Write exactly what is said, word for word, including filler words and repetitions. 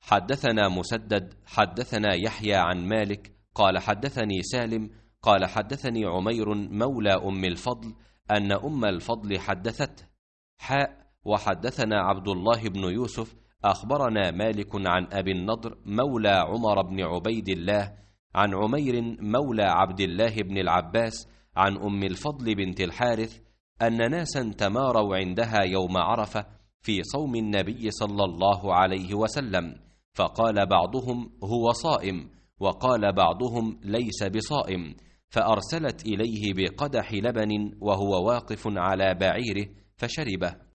حدثنا مسدد حدثنا يحيى عن مالك قال حدثني سالم قال حدثني عمير مولى أم الفضل أن أم الفضل حدثته. حاء وحدثنا عبد الله بن يوسف أخبرنا مالك عن أبي النضر مولى عمر بن عبيد الله عن عمير مولى عبد الله بن العباس عن أم الفضل بنت الحارث أن ناسا تماروا عندها يوم عرفة في صوم النبي صلى الله عليه وسلم، فقال بعضهم هو صائم، وقال بعضهم ليس بصائم، فأرسلت إليه بقدح لبن وهو واقف على بعيره فشربه.